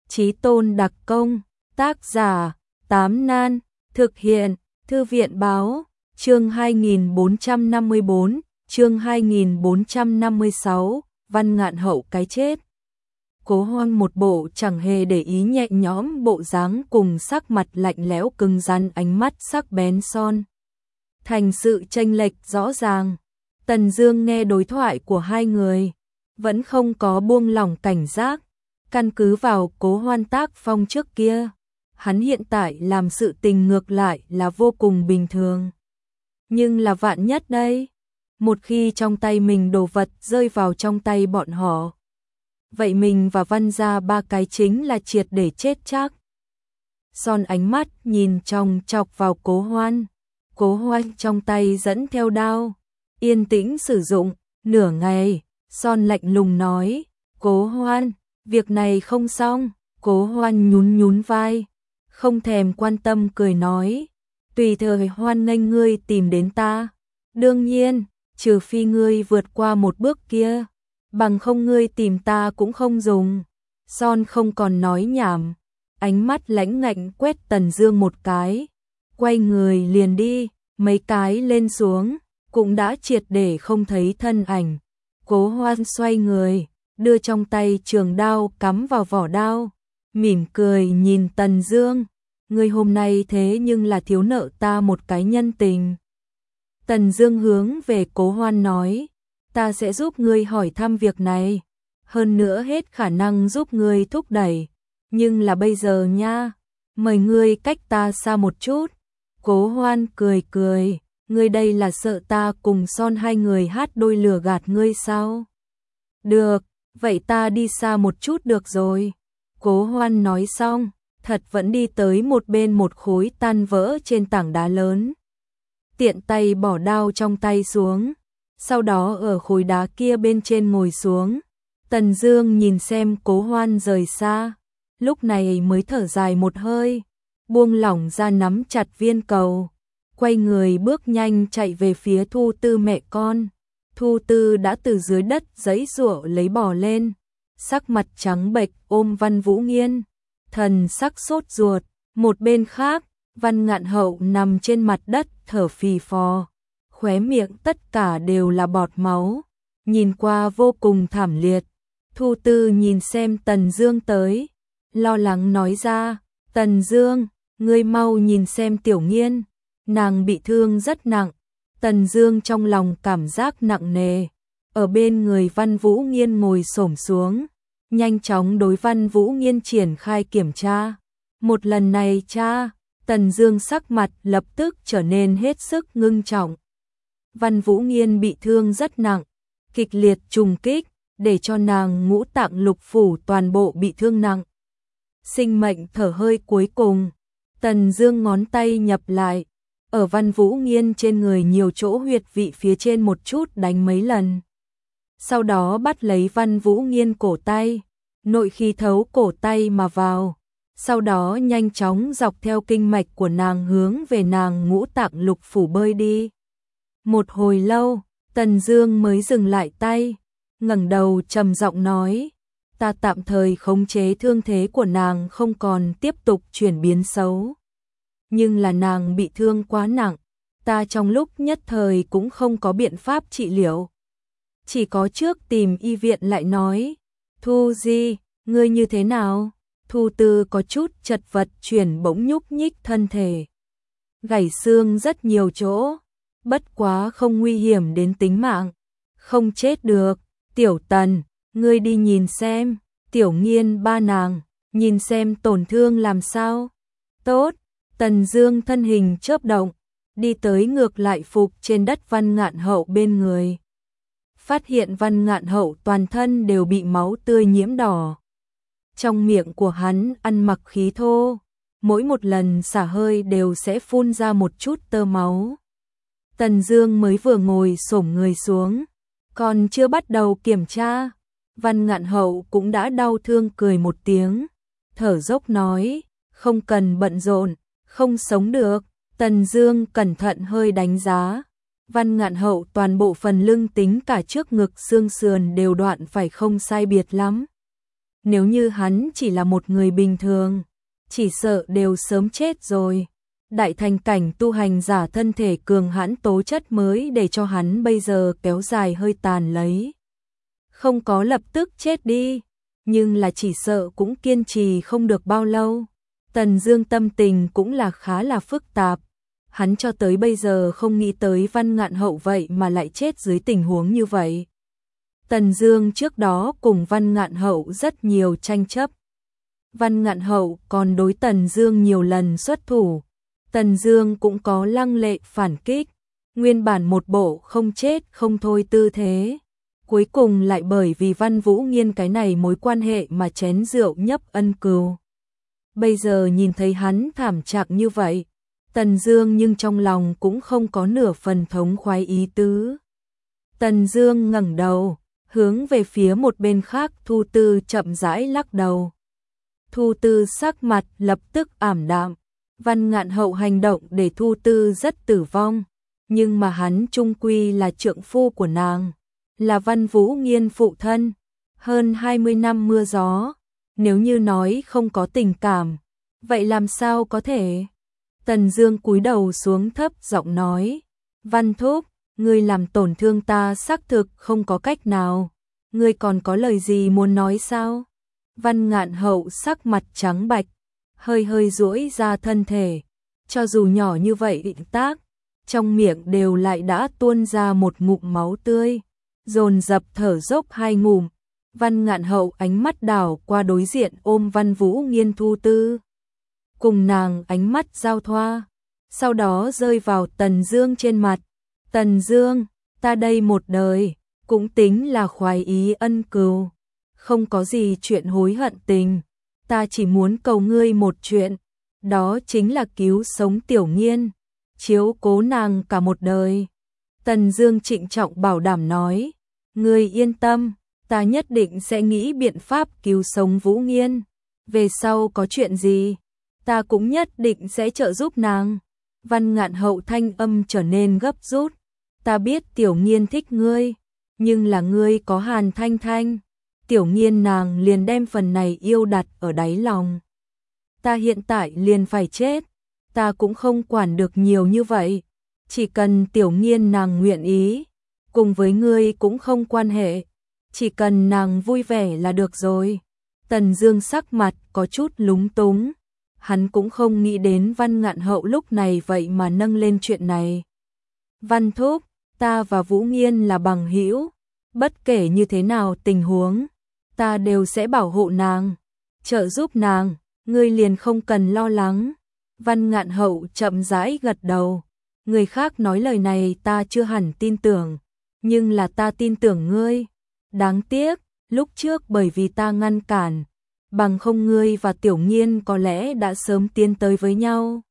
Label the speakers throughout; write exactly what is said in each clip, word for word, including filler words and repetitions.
Speaker 1: Chí tôn đặc công, tác giả, Tám Nan, thực hiện, Thư viện báo, chương hai nghìn bốn trăm năm mươi bốn, chương hai nghìn bốn trăm năm mươi sáu, Văn Ngạn Hậu cái chết. Cố Hoan một bộ chẳng hề để ý nhẹ nhõm bộ dáng cùng sắc mặt lạnh lẽo cứng rắn, ánh mắt sắc bén son. Thành sự chênh lệch rõ ràng. Tần Dương nghe đối thoại của hai người, vẫn không có buông lỏng cảnh giác. Căn cứ vào Cố Hoan tác phong trước kia, hắn hiện tại làm sự tình ngược lại là vô cùng bình thường. Nhưng là vạn nhất đây, một khi trong tay mình đồ vật rơi vào trong tay bọn họ, vậy mình và Văn gia ba cái chính là triệt để chết chắc. Son ánh mắt nhìn chòng chọc vào Cố Hoan. Cố Hoan trong tay dẫn theo đao, yên tĩnh sử dụng. Nửa ngày, Son lạnh lùng nói, Cố Hoan, việc này không xong. Cố Hoan nhún nhún vai, không thèm quan tâm cười nói, tùy thời hoan nghênh ngươi tìm đến ta. Đương nhiên, trừ phi ngươi vượt qua một bước kia, bằng không ngươi tìm ta cũng không dùng. Son không còn nói nhảm, ánh mắt lãnh ngạnh quét Tần Dương một cái, quay người liền đi. Mấy cái lên xuống, cũng đã triệt để không thấy thân ảnh. Cố Hoan xoay người, đưa trong tay trường đao cắm vào vỏ đao, mỉm cười nhìn Tần Dương, ngươi hôm nay thế nhưng là thiếu nợ ta một cái nhân tình. Tần Dương hướng về Cố Hoan nói, ta sẽ giúp ngươi hỏi thăm việc này, hơn nữa hết khả năng giúp ngươi thúc đẩy, nhưng là bây giờ nha, mời ngươi cách ta xa một chút. Cố Hoan cười cười, ngươi đây là sợ ta cùng Son hai người hát đôi lừa gạt ngươi sao? Được, vậy ta đi xa một chút được rồi. Cố Hoan nói xong, thật vẫn đi tới một bên một khối tan vỡ trên tảng đá lớn. Tiện tay bỏ đao trong tay xuống, sau đó ở khối đá kia bên trên ngồi xuống. Tần Dương nhìn xem Cố Hoan rời xa, lúc này mới thở dài một hơi, buông lỏng ra nắm chặt viên cầu, quay người bước nhanh chạy về phía Thu Tư mẹ con. Thu Tư đã từ dưới đất giãy giụa lấy bò lên, sắc mặt trắng bệch ôm Văn Vũ Nghiên, thần sắc sốt ruột. Một bên khác, Văn Ngạn Hậu nằm trên mặt đất thở phì phò, khóe miệng tất cả đều là bọt máu, nhìn qua vô cùng thảm liệt. Thu Tư nhìn xem Tần Dương tới, lo lắng nói ra, Tần Dương, ngươi mau nhìn xem Tiểu Nghiên, nàng bị thương rất nặng. Tần Dương trong lòng cảm giác nặng nề, ở bên người Văn Vũ Nghiên ngồi xổm xuống, nhanh chóng đối Văn Vũ Nghiên triển khai kiểm tra. Một lần này cha, Tần Dương sắc mặt lập tức trở nên hết sức ngưng trọng. Văn Vũ Nghiên bị thương rất nặng, kịch liệt trùng kích, để cho nàng ngũ tạng lục phủ toàn bộ bị thương nặng. Sinh mệnh thở hơi cuối cùng, Tần Dương ngón tay nhập lại, ở Văn Vũ Nghiên trên người nhiều chỗ huyệt vị phía trên một chút đánh mấy lần. Sau đó bắt lấy Văn Vũ Nghiên cổ tay, nội khí thấu cổ tay mà vào, sau đó nhanh chóng dọc theo kinh mạch của nàng hướng về nàng ngũ tạng lục phủ bơi đi. Một hồi lâu, Tần Dương mới dừng lại tay, ngẩng đầu trầm giọng nói, ta tạm thời khống chế thương thế của nàng không còn tiếp tục chuyển biến xấu. Nhưng là nàng bị thương quá nặng, ta trong lúc nhất thời cũng không có biện pháp trị liệu. Chỉ có trước tìm y viện lại nói, Thu Di, ngươi như thế nào? Thu Tư có chút chật vật chuyển bỗng nhúc nhích thân thể. Gãy xương rất nhiều chỗ, bất quá không nguy hiểm đến tính mạng, không chết được. Tiểu Tần, ngươi đi nhìn xem, Tiểu Nghiên ba nàng, nhìn xem tổn thương làm sao. Tốt. Tần Dương thân hình chớp động, đi tới ngược lại phục trên đất Văn Ngạn Hậu bên người. Phát hiện Văn Ngạn Hậu toàn thân đều bị máu tươi nhiễm đỏ. Trong miệng của hắn ăn mặc khí thô, mỗi một lần xả hơi đều sẽ phun ra một chút tơ máu. Tần Dương mới vừa ngồi xổm người xuống, còn chưa bắt đầu kiểm tra, Văn Ngạn Hậu cũng đã đau thương cười một tiếng, thở dốc nói, không cần bận rộn, không sống được. Tần Dương cẩn thận hơi đánh giá, Văn Ngạn Hậu toàn bộ phần lưng tính cả trước ngực xương sườn đều đoạn phải không sai biệt lắm. nếu như hắn chỉ là một người bình thường, chỉ sợ đều sớm chết rồi. Đại thành cảnh tu hành giả thân thể cường hãn tố chất mới để cho hắn bây giờ kéo dài hơi tàn lấy. Không có lập tức chết đi, nhưng là chỉ sợ cũng kiên trì không được bao lâu. Tần Dương tâm tình cũng là khá là phức tạp. Hắn cho tới bây giờ không nghĩ tới Văn Ngạn Hậu vậy mà lại chết dưới tình huống như vậy. Tần Dương trước đó cùng Văn Ngạn Hậu rất nhiều tranh chấp. Văn Ngạn Hậu còn đối Tần Dương nhiều lần xuất thủ. Tần Dương cũng có lăng lệ phản kích. Nguyên bản một bộ không chết không thôi tư thế. Cuối cùng lại bởi vì Văn Vũ Nghiên cái này mối quan hệ mà chén rượu nhấp ân cừu. Bây giờ nhìn thấy hắn thảm trạng như vậy, Tần Dương nhưng trong lòng cũng không có nửa phần thống khoái ý tứ. Tần Dương ngẩng đầu, hướng về phía một bên khác Thu Tư chậm rãi lắc đầu. Thu Tư sắc mặt lập tức ảm đạm. Văn Ngạn Hậu hành động để Thu Tư rất tử vong, nhưng mà hắn chung quy là trượng phu của nàng, là Văn Vũ Nghiên phụ thân. Hơn hai mươi năm mưa gió, nếu như nói không có tình cảm, vậy làm sao có thể? Tần Dương cúi đầu xuống thấp giọng nói, Văn Thúc, ngươi làm tổn thương ta xác thực không có cách nào, ngươi còn có lời gì muốn nói sao? Văn Ngạn Hậu sắc mặt trắng bạch, hơi hơi duỗi ra thân thể, cho dù nhỏ như vậy định tác, trong miệng đều lại đã tuôn ra một ngụm máu tươi, dồn dập thở dốc hai ngụm. Văn Ngạn Hậu ánh mắt đảo qua đối diện ôm Văn Vũ Nghiên Thu Tư, cùng nàng ánh mắt giao thoa, sau đó rơi vào Tần Dương trên mặt. Tần Dương, ta đây một đời cũng tính là khoái ý ân cừu, không có gì chuyện hối hận tình, ta chỉ muốn cầu ngươi một chuyện, đó chính là cứu sống Tiểu Nghiên, chiếu cố nàng cả một đời. Tần Dương trịnh trọng bảo đảm nói, ngươi yên tâm, ta nhất định sẽ nghĩ biện pháp cứu sống Vũ Nghiên, về sau có chuyện gì, ta cũng nhất định sẽ trợ giúp nàng. Văn Ngạn Hậu thanh âm trở nên gấp rút, ta biết Tiểu Nghiên thích ngươi, nhưng là ngươi có Hàn Thanh Thanh, Tiểu Nghiên nàng liền đem phần này yêu đặt ở đáy lòng. Ta hiện tại liền phải chết, ta cũng không quản được nhiều như vậy, chỉ cần Tiểu Nghiên nàng nguyện ý, cùng với ngươi cũng không quan hệ, chỉ cần nàng vui vẻ là được rồi. Tần Dương sắc mặt có chút lúng túng, hắn cũng không nghĩ đến Văn Ngạn Hậu lúc này vậy mà nâng lên chuyện này. Văn Thúc, ta và Vũ Nghiên là bằng hữu, bất kể như thế nào tình huống, ta đều sẽ bảo hộ nàng, trợ giúp nàng, ngươi liền không cần lo lắng. Văn Ngạn Hậu chậm rãi gật đầu, người khác nói lời này ta chưa hẳn tin tưởng, nhưng là ta tin tưởng ngươi. Đáng tiếc, lúc trước bởi vì ta ngăn cản, bằng không ngươi và Tiểu Nghiên có lẽ đã sớm tiến tới với nhau.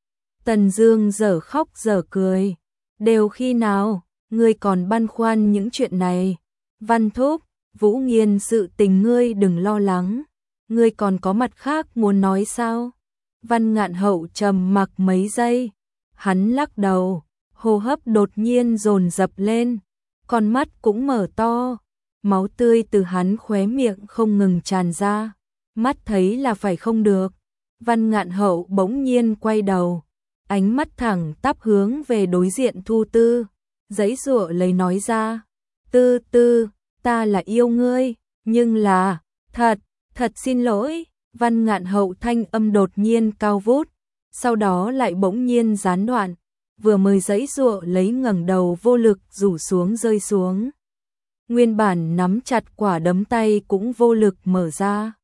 Speaker 1: Tần Dương dở khóc dở cười, đều khi nào, ngươi còn băn khoăn những chuyện này. Văn Thúc, Vũ Nghiên sự tình ngươi đừng lo lắng, ngươi còn có mặt khác muốn nói sao? Văn Ngạn Hậu trầm mặc mấy giây, hắn lắc đầu, hô hấp đột nhiên dồn dập lên, con mắt cũng mở to, máu tươi từ hắn khóe miệng không ngừng tràn ra, mắt thấy là phải không được. Văn Ngạn Hậu bỗng nhiên quay đầu, ánh mắt thẳng tắp hướng về đối diện Thu Tư, giãy giụa lấy nói ra, Tư Tư, ta là yêu ngươi, nhưng là, thật, thật xin lỗi. Văn Ngạn Hậu thanh âm đột nhiên cao vút, sau đó lại bỗng nhiên gián đoạn, vừa mới giãy giụa lấy ngẩng đầu vô lực rủ xuống rơi xuống. Nguyên bản nắm chặt quả đấm tay cũng vô lực mở ra.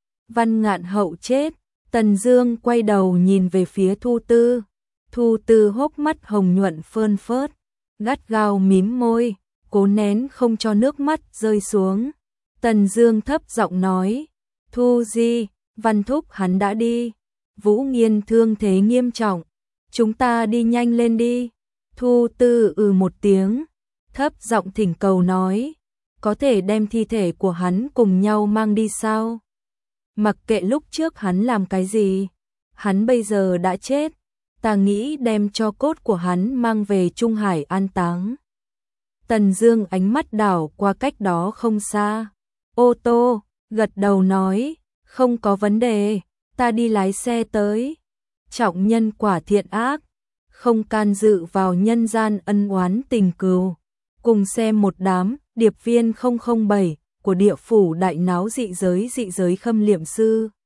Speaker 1: Văn Ngạn Hậu chết, Tần Dương quay đầu nhìn về phía Thu Tư, Thu Tư hốc mắt hồng nhuận phơn phớt, gắt gao mím môi, cố nén không cho nước mắt rơi xuống. Tần Dương thấp giọng nói, Thu Di, Văn Thúc hắn đã đi, Vũ Nghiên thương thế nghiêm trọng, chúng ta đi nhanh lên đi. Thu Tư ừ một tiếng, thấp giọng thỉnh cầu nói, có thể đem thi thể của hắn cùng nhau mang đi sao? Mặc kệ lúc trước hắn làm cái gì, hắn bây giờ đã chết, ta nghĩ đem cho cốt của hắn mang về Trung Hải an táng. Tần Dương ánh mắt đảo qua cách đó không xa, ô tô, gật đầu nói, không có vấn đề, ta đi lái xe tới. Trọng nhân quả thiện ác, không can dự vào nhân gian ân oán tình cừu. Cùng xem một đám điệp viên không không bảy của địa phủ đại náo dị giới dị giới Khâm Liệm Sư.